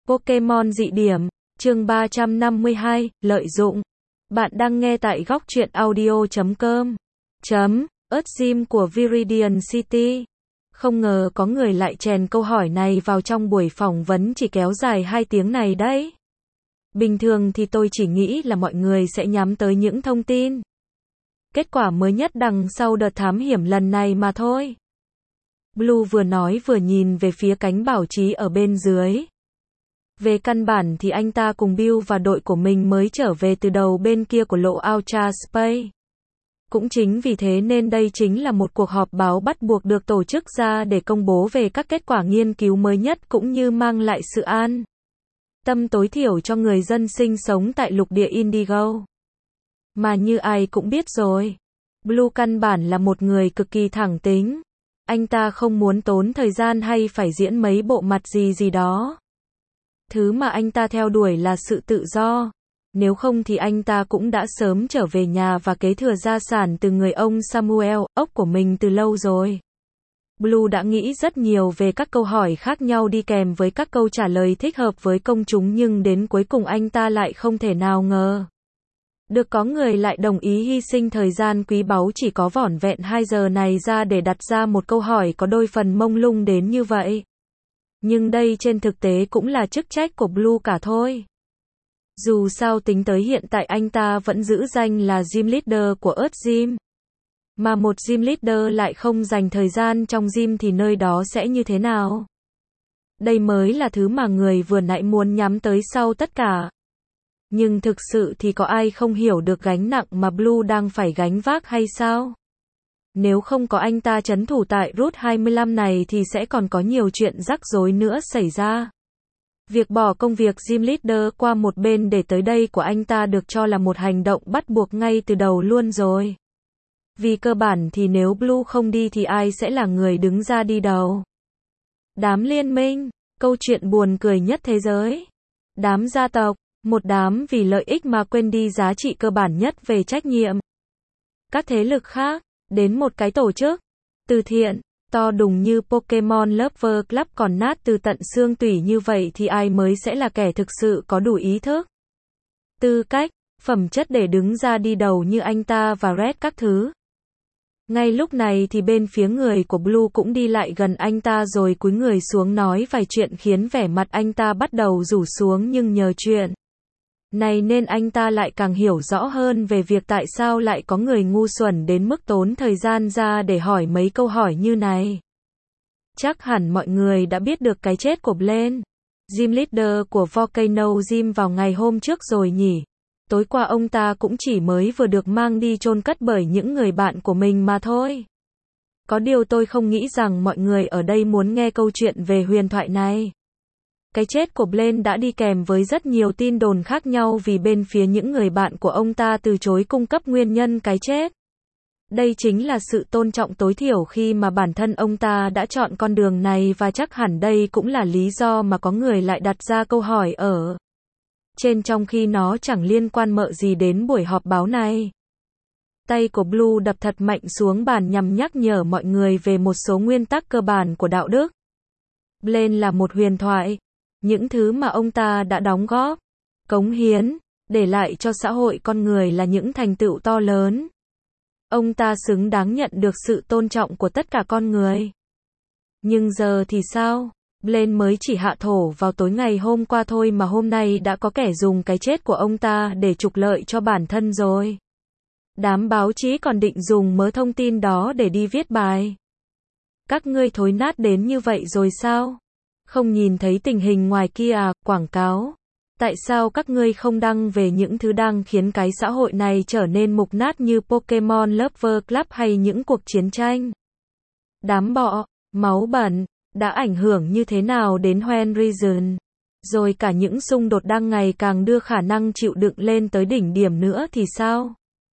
Pokémon dị điểm, chương 352, lợi dụng. Bạn đang nghe tại góc truyện audio.com. Earth Gym của Viridian City. Không ngờ có người lại chèn câu hỏi này vào trong buổi phỏng vấn chỉ kéo dài 2 tiếng này đấy. Bình thường thì tôi chỉ nghĩ là mọi người sẽ nhắm tới những thông tin, kết quả mới nhất đằng sau đợt thám hiểm lần này mà thôi. Blue vừa nói vừa nhìn về phía cánh bảo trì ở bên dưới. Về căn bản thì anh ta cùng Bill và đội của mình mới trở về từ đầu bên kia của lộ Ultra Space. Cũng chính vì thế nên đây chính là một cuộc họp báo bắt buộc được tổ chức ra để công bố về các kết quả nghiên cứu mới nhất cũng như mang lại sự an tâm tối thiểu cho người dân sinh sống tại lục địa Indigo. Mà như ai cũng biết rồi, Blue căn bản là một người cực kỳ thẳng tính. Anh ta không muốn tốn thời gian hay phải diễn mấy bộ mặt gì đó. Thứ mà anh ta theo đuổi là sự tự do. Nếu không thì anh ta cũng đã sớm trở về nhà và kế thừa gia sản từ người ông Samuel, ốc của mình từ lâu rồi. Blue đã nghĩ rất nhiều về các câu hỏi khác nhau đi kèm với các câu trả lời thích hợp với công chúng, nhưng đến cuối cùng anh ta lại không thể nào ngờ được có người lại đồng ý hy sinh thời gian quý báu chỉ có vỏn vẹn 2 giờ này ra để đặt ra một câu hỏi có đôi phần mông lung đến như vậy. Nhưng đây trên thực tế cũng là chức trách của Blue cả thôi. Dù sao tính tới hiện tại anh ta vẫn giữ danh là Gym Leader của Earth Gym. Mà một Gym Leader lại không dành thời gian trong gym thì nơi đó sẽ như thế nào? Đây mới là thứ mà người vừa nãy muốn nhắm tới sau tất cả. Nhưng thực sự thì có ai không hiểu được gánh nặng mà Blue đang phải gánh vác hay sao? Nếu không có anh ta trấn thủ tại Route 25 này thì sẽ còn có nhiều chuyện rắc rối nữa xảy ra. Việc bỏ công việc Gym Leader qua một bên để tới đây của anh ta được cho là một hành động bắt buộc ngay từ đầu luôn rồi. Vì cơ bản thì nếu Blue không đi thì ai sẽ là người đứng ra đi đầu? Đám liên minh, câu chuyện buồn cười nhất thế giới. Đám gia tộc, một đám vì lợi ích mà quên đi giá trị cơ bản nhất về trách nhiệm. Các thế lực khác, đến một cái tổ chức từ thiện to đùng như Pokemon Lover Club còn nát từ tận xương tủy như vậy thì ai mới sẽ là kẻ thực sự có đủ ý thức, tư cách, phẩm chất để đứng ra đi đầu như anh ta và Red các thứ. Ngay lúc này thì bên phía người của Blue cũng đi lại gần anh ta rồi cúi người xuống nói vài chuyện khiến vẻ mặt anh ta bắt đầu rủ xuống, nhưng nhờ chuyện này nên anh ta lại càng hiểu rõ hơn về việc tại sao lại có người ngu xuẩn đến mức tốn thời gian ra để hỏi mấy câu hỏi như này. Chắc hẳn mọi người đã biết được cái chết của Blaine, Gym Leader của Volcano Gym vào ngày hôm trước rồi nhỉ? Tối qua ông ta cũng chỉ mới vừa được mang đi chôn cất bởi những người bạn của mình mà thôi. Có điều tôi không nghĩ rằng mọi người ở đây muốn nghe câu chuyện về huyền thoại này. Cái chết của Blaine đã đi kèm với rất nhiều tin đồn khác nhau vì bên phía những người bạn của ông ta từ chối cung cấp nguyên nhân cái chết. Đây chính là sự tôn trọng tối thiểu khi mà bản thân ông ta đã chọn con đường này, và chắc hẳn đây cũng là lý do mà có người lại đặt ra câu hỏi ở trên trong khi nó chẳng liên quan mợ gì đến buổi họp báo này. Tay của Blue đập thật mạnh xuống bàn nhằm nhắc nhở mọi người về một số nguyên tắc cơ bản của đạo đức. Blaine là một huyền thoại. Những thứ mà ông ta đã đóng góp, cống hiến, để lại cho xã hội con người là những thành tựu to lớn. Ông ta xứng đáng nhận được sự tôn trọng của tất cả con người. Nhưng giờ thì sao? Blaine mới chỉ hạ thổ vào tối ngày hôm qua thôi mà hôm nay đã có kẻ dùng cái chết của ông ta để trục lợi cho bản thân rồi. Đám báo chí còn định dùng mớ thông tin đó để đi viết bài. Các ngươi thối nát đến như vậy rồi sao? Không nhìn thấy tình hình ngoài kia à? Quảng cáo. Tại sao các ngươi không đăng về những thứ đang khiến cái xã hội này trở nên mục nát như Pokemon Lover Club hay những cuộc chiến tranh? Đám bọ, máu bẩn, đã ảnh hưởng như thế nào đến When Region? Rồi cả những xung đột đang ngày càng đưa khả năng chịu đựng lên tới đỉnh điểm nữa thì sao?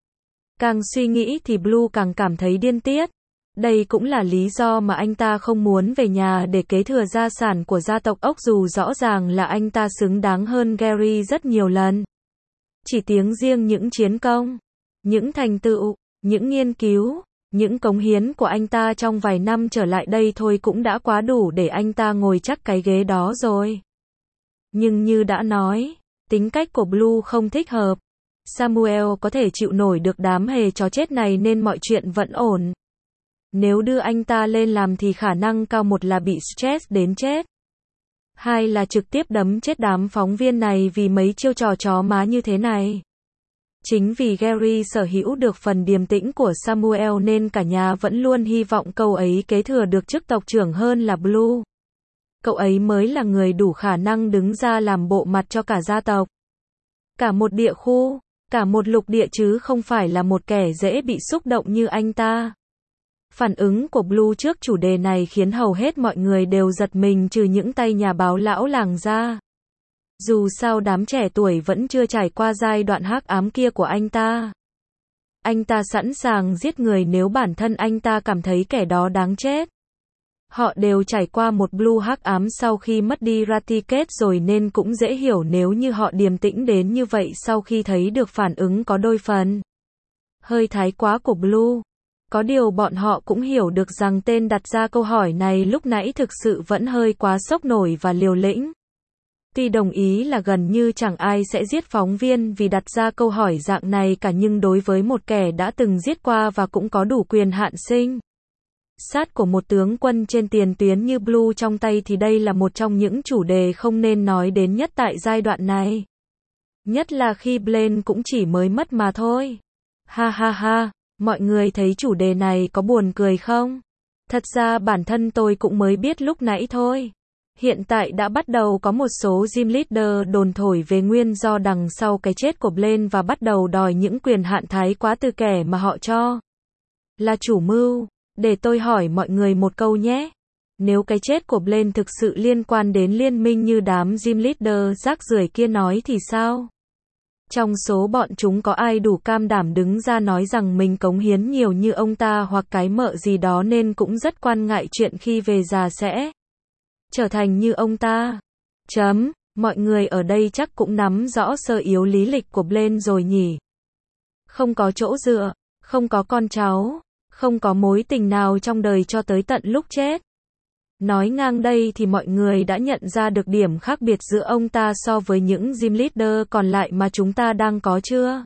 Càng suy nghĩ thì Blue càng cảm thấy điên tiết. Đây cũng là lý do mà anh ta không muốn về nhà để kế thừa gia sản của gia tộc ốc, dù rõ ràng là anh ta xứng đáng hơn Gary rất nhiều lần. Chỉ tiếng riêng những chiến công, những thành tựu, những nghiên cứu, những cống hiến của anh ta trong vài năm trở lại đây thôi cũng đã quá đủ để anh ta ngồi chắc cái ghế đó rồi. Nhưng như đã nói, tính cách của Blue không thích hợp. Samuel có thể chịu nổi được đám hề chó chết này nên mọi chuyện vẫn ổn. Nếu đưa anh ta lên làm thì khả năng cao một là bị stress đến chết. Hai là trực tiếp đấm chết đám phóng viên này vì mấy chiêu trò chó má như thế này. Chính vì Gary sở hữu được phần điềm tĩnh của Samuel nên cả nhà vẫn luôn hy vọng cậu ấy kế thừa được chức tộc trưởng hơn là Blue. Cậu ấy mới là người đủ khả năng đứng ra làm bộ mặt cho cả gia tộc. Cả một địa khu, cả một lục địa chứ không phải là một kẻ dễ bị xúc động như anh ta. Phản ứng của Blue trước chủ đề này khiến hầu hết mọi người đều giật mình trừ những tay nhà báo lão làng ra. Dù sao đám trẻ tuổi vẫn chưa trải qua giai đoạn hắc ám kia của anh ta. Anh ta sẵn sàng giết người nếu bản thân anh ta cảm thấy kẻ đó đáng chết. Họ đều trải qua một Blue hắc ám sau khi mất đi Ratticate rồi nên cũng dễ hiểu nếu như họ điềm tĩnh đến như vậy sau khi thấy được phản ứng có đôi phần hơi thái quá của Blue. Có điều bọn họ cũng hiểu được rằng tên đặt ra câu hỏi này lúc nãy thực sự vẫn hơi quá sốc nổi và liều lĩnh. Tuy đồng ý là gần như chẳng ai sẽ giết phóng viên vì đặt ra câu hỏi dạng này cả nhưng đối với một kẻ đã từng giết qua và cũng có đủ quyền hạn sinh sát của một tướng quân trên tiền tuyến như Blue trong tay thì đây là một trong những chủ đề không nên nói đến nhất tại giai đoạn này. Nhất là khi Blaine cũng chỉ mới mất mà thôi. Ha ha ha, mọi người thấy chủ đề này có buồn cười không? Thật ra bản thân tôi cũng mới biết lúc nãy thôi. Hiện tại đã bắt đầu có một số gym leader đồn thổi về nguyên do đằng sau cái chết của Blaine và bắt đầu đòi những quyền hạn thái quá từ kẻ mà họ cho là chủ mưu. Để tôi hỏi mọi người một câu nhé. Nếu cái chết của Blaine thực sự liên quan đến liên minh như đám gym leader rác rưởi kia nói thì sao? Trong số bọn chúng có ai đủ cam đảm đứng ra nói rằng mình cống hiến nhiều như ông ta hoặc cái mợ gì đó nên cũng rất quan ngại chuyện khi về già sẽ trở thành như ông ta. Mọi người ở đây chắc cũng nắm rõ sơ yếu lý lịch của Blaine rồi nhỉ? Không có chỗ dựa, không có con cháu, không có mối tình nào trong đời cho tới tận lúc chết. Nói ngang đây thì mọi người đã nhận ra được điểm khác biệt giữa ông ta so với những gym leader còn lại mà chúng ta đang có chưa?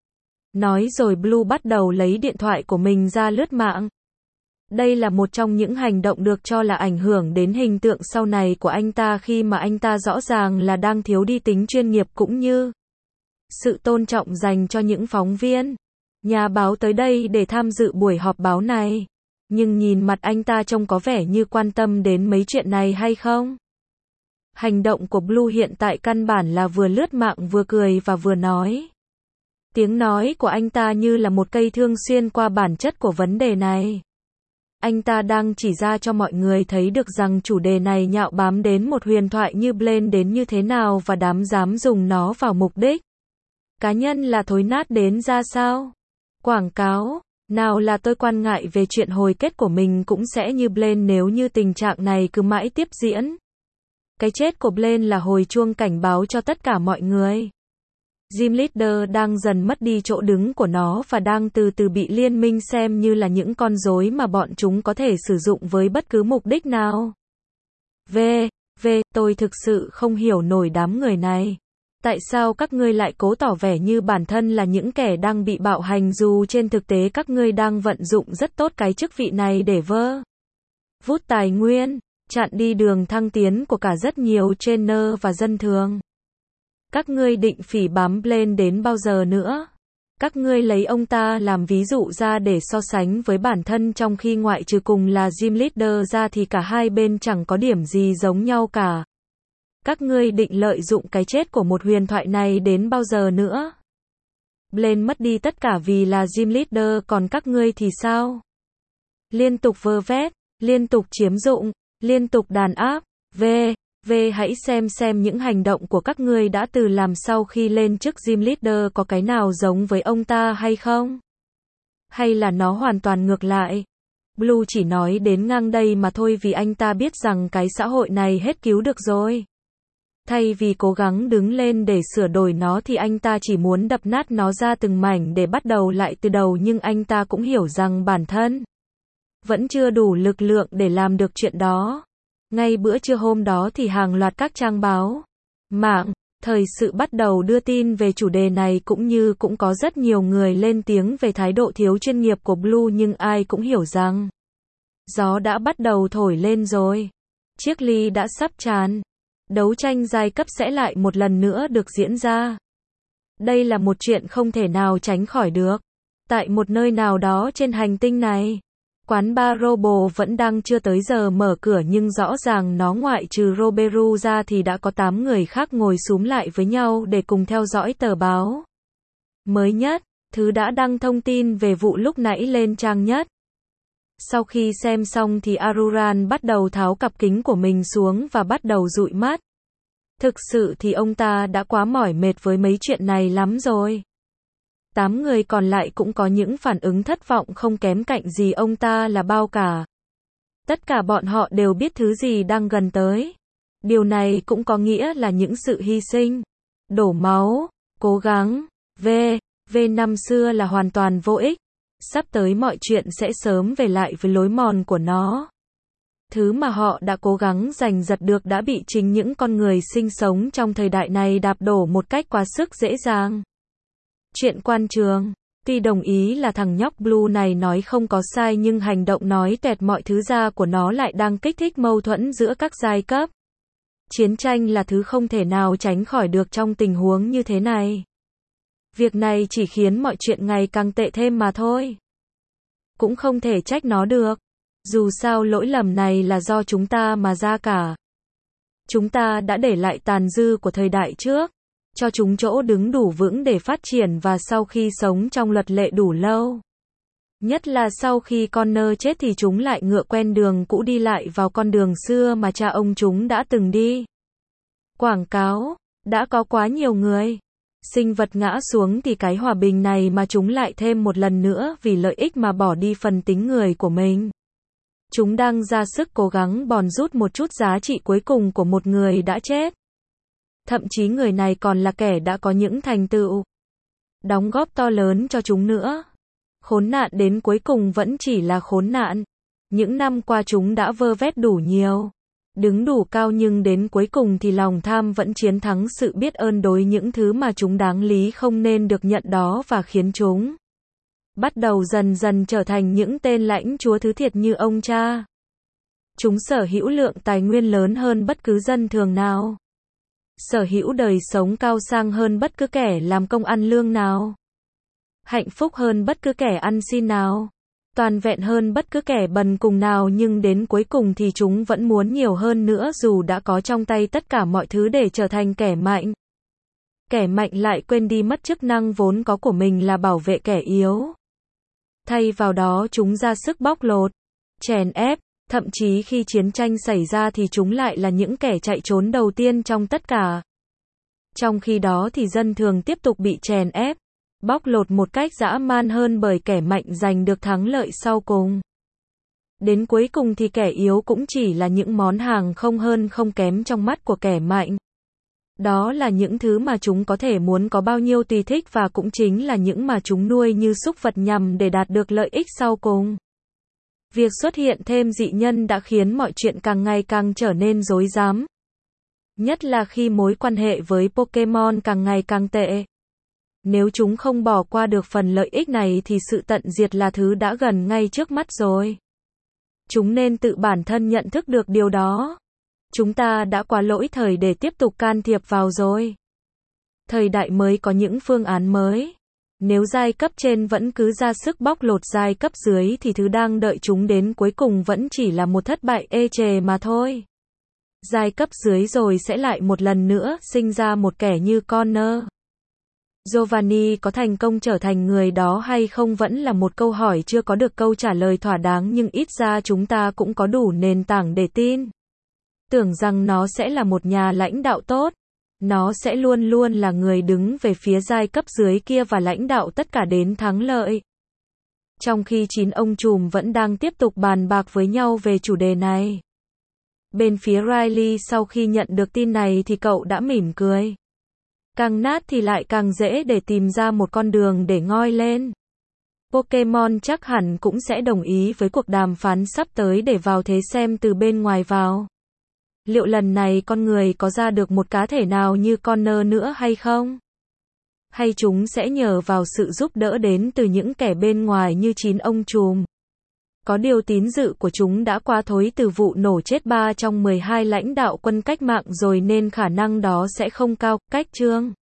Nói rồi Blue bắt đầu lấy điện thoại của mình ra lướt mạng. Đây là một trong những hành động được cho là ảnh hưởng đến hình tượng sau này của anh ta khi mà anh ta rõ ràng là đang thiếu đi tính chuyên nghiệp cũng như sự tôn trọng dành cho những phóng viên, nhà báo tới đây để tham dự buổi họp báo này. Nhưng nhìn mặt anh ta trông có vẻ như quan tâm đến mấy chuyện này hay không? Hành động của Blue hiện tại căn bản là vừa lướt mạng vừa cười và vừa nói. Tiếng nói của anh ta như là một cây thương xuyên qua bản chất của vấn đề này. Anh ta đang chỉ ra cho mọi người thấy được rằng chủ đề này nhạo bám đến một huyền thoại như Blaine đến như thế nào và dám dùng nó vào mục đích cá nhân là thối nát đến ra sao. Quảng cáo. Nào là tôi quan ngại về chuyện hồi kết của mình cũng sẽ như Blaine nếu như tình trạng này cứ mãi tiếp diễn. Cái chết của Blaine là hồi chuông cảnh báo cho tất cả mọi người. Gym leader đang dần mất đi chỗ đứng của nó và đang từ từ bị liên minh xem như là những con rối mà bọn chúng có thể sử dụng với bất cứ mục đích nào. Tôi thực sự không hiểu nổi đám người này. Tại sao các ngươi lại cố tỏ vẻ như bản thân là những kẻ đang bị bạo hành dù trên thực tế các ngươi đang vận dụng rất tốt cái chức vị này để vút tài nguyên, chặn đi đường thăng tiến của cả rất nhiều trainer và dân thường. Các ngươi định phỉ bám Blaine đến bao giờ nữa? Các ngươi lấy ông ta làm ví dụ ra để so sánh với bản thân trong khi ngoại trừ cùng là gym leader ra thì cả hai bên chẳng có điểm gì giống nhau cả. Các ngươi định lợi dụng cái chết của một huyền thoại này đến bao giờ nữa? Blaine mất đi tất cả vì là gym leader còn các ngươi thì sao? Liên tục vơ vét, liên tục chiếm dụng, liên tục đàn áp. Hãy xem những hành động của các ngươi đã từ làm sau khi lên chức gym leader có cái nào giống với ông ta hay không? Hay là nó hoàn toàn ngược lại? Blue chỉ nói đến ngang đây mà thôi vì anh ta biết rằng cái xã hội này hết cứu được rồi. Thay vì cố gắng đứng lên để sửa đổi nó thì anh ta chỉ muốn đập nát nó ra từng mảnh để bắt đầu lại từ đầu nhưng anh ta cũng hiểu rằng bản thân vẫn chưa đủ lực lượng để làm được chuyện đó. Ngay bữa trưa hôm đó thì hàng loạt các trang báo Mạng thời sự bắt đầu đưa tin về chủ đề này cũng có rất nhiều người lên tiếng về thái độ thiếu chuyên nghiệp của Blue, nhưng ai cũng hiểu rằng gió đã bắt đầu thổi lên rồi. Chiếc ly đã sắp tràn. Đấu tranh giai cấp sẽ lại một lần nữa được diễn ra. Đây là một chuyện không thể nào tránh khỏi được. Tại một nơi nào đó trên hành tinh này, quán bar Robo vẫn đang chưa tới giờ mở cửa, nhưng rõ ràng nó ngoại trừ Roberu ra thì đã có 8 người khác ngồi xúm lại với nhau để cùng theo dõi tờ báo mới nhất, thứ đã đăng thông tin về vụ lúc nãy lên trang nhất. Sau khi xem xong thì Aruran bắt đầu tháo cặp kính của mình xuống và bắt đầu dụi mắt. Thực sự thì ông ta đã quá mỏi mệt với mấy chuyện này lắm rồi. 8 người còn lại cũng có những phản ứng thất vọng không kém cạnh gì ông ta là bao cả. Tất cả bọn họ đều biết thứ gì đang gần tới. Điều này cũng có nghĩa là những sự hy sinh, đổ máu, cố gắng, năm xưa là hoàn toàn vô ích. Sắp tới mọi chuyện sẽ sớm về lại với lối mòn của nó. Thứ mà họ đã cố gắng giành giật được đã bị chính những con người sinh sống trong thời đại này đạp đổ một cách quá sức dễ dàng. Chuyện quan trường, tuy đồng ý là thằng nhóc Blue này nói không có sai, nhưng hành động nói toẹt mọi thứ ra của nó lại đang kích thích mâu thuẫn giữa các giai cấp. Chiến tranh là thứ không thể nào tránh khỏi được trong tình huống như thế này. Việc này chỉ khiến mọi chuyện ngày càng tệ thêm mà thôi. Cũng không thể trách nó được. Dù sao lỗi lầm này là do chúng ta mà ra cả. Chúng ta đã để lại tàn dư của thời đại trước, cho chúng chỗ đứng đủ vững để phát triển, và sau khi sống trong luật lệ đủ lâu, nhất là sau khi Connor chết, thì chúng lại ngựa quen đường cũ đi lại vào con đường xưa mà cha ông chúng đã từng đi. Quảng cáo, đã có quá nhiều người, sinh vật ngã xuống thì cái hòa bình này mà chúng lại thêm một lần nữa vì lợi ích mà bỏ đi phần tính người của mình. Chúng đang ra sức cố gắng bòn rút một chút giá trị cuối cùng của một người đã chết. Thậm chí người này còn là kẻ đã có những thành tựu, đóng góp to lớn cho chúng nữa. Khốn nạn đến cuối cùng vẫn chỉ là khốn nạn. Những năm qua chúng đã vơ vét đủ nhiều, đứng đủ cao, nhưng đến cuối cùng thì lòng tham vẫn chiến thắng sự biết ơn đối những thứ mà chúng đáng lý không nên được nhận đó, và khiến chúng bắt đầu dần dần trở thành những tên lãnh chúa thứ thiệt như ông cha. Chúng sở hữu lượng tài nguyên lớn hơn bất cứ dân thường nào, sở hữu đời sống cao sang hơn bất cứ kẻ làm công ăn lương nào, hạnh phúc hơn bất cứ kẻ ăn xin nào, toàn vẹn hơn bất cứ kẻ bần cùng nào, nhưng đến cuối cùng thì chúng vẫn muốn nhiều hơn nữa, dù đã có trong tay tất cả mọi thứ để trở thành kẻ mạnh. Kẻ mạnh lại quên đi mất chức năng vốn có của mình là bảo vệ kẻ yếu. Thay vào đó chúng ra sức bóc lột, chèn ép, thậm chí khi chiến tranh xảy ra thì chúng lại là những kẻ chạy trốn đầu tiên trong tất cả. Trong khi đó thì dân thường tiếp tục bị chèn ép, bóc lột một cách dã man hơn bởi kẻ mạnh giành được thắng lợi sau cùng. Đến cuối cùng thì kẻ yếu cũng chỉ là những món hàng không hơn không kém trong mắt của kẻ mạnh. Đó là những thứ mà chúng có thể muốn có bao nhiêu tùy thích, và cũng chính là những mà chúng nuôi như súc vật nhằm để đạt được lợi ích sau cùng. Việc xuất hiện thêm dị nhân đã khiến mọi chuyện càng ngày càng trở nên rối rắm. Nhất là khi mối quan hệ với Pokemon càng ngày càng tệ. Nếu chúng không bỏ qua được phần lợi ích này thì sự tận diệt là thứ đã gần ngay trước mắt rồi. Chúng nên tự bản thân nhận thức được điều đó. Chúng ta đã quá lỗi thời để tiếp tục can thiệp vào rồi. Thời đại mới có những phương án mới. Nếu giai cấp trên vẫn cứ ra sức bóc lột giai cấp dưới thì thứ đang đợi chúng đến cuối cùng vẫn chỉ là một thất bại ê chề mà thôi. Giai cấp dưới rồi sẽ lại một lần nữa sinh ra một kẻ như Connor. Giovanni có thành công trở thành người đó hay không vẫn là một câu hỏi chưa có được câu trả lời thỏa đáng, nhưng ít ra chúng ta cũng có đủ nền tảng để tin tưởng rằng nó sẽ là một nhà lãnh đạo tốt. Nó sẽ luôn luôn là người đứng về phía giai cấp dưới kia và lãnh đạo tất cả đến thắng lợi. Trong khi 9 ông trùm vẫn đang tiếp tục bàn bạc với nhau về chủ đề này. Bên phía Riley sau khi nhận được tin này thì cậu đã mỉm cười. Càng nát thì lại càng dễ để tìm ra một con đường để ngoi lên. Pokemon chắc hẳn cũng sẽ đồng ý với cuộc đàm phán sắp tới để vào thế xem từ bên ngoài vào. Liệu lần này con người có ra được một cá thể nào như Connor nữa hay không? Hay chúng sẽ nhờ vào sự giúp đỡ đến từ những kẻ bên ngoài như 9 ông trùm? Có điều tín dự của chúng đã quá thối từ vụ nổ chết 3 trong 12 lãnh đạo quân cách mạng rồi nên khả năng đó sẽ không cao. Cách chương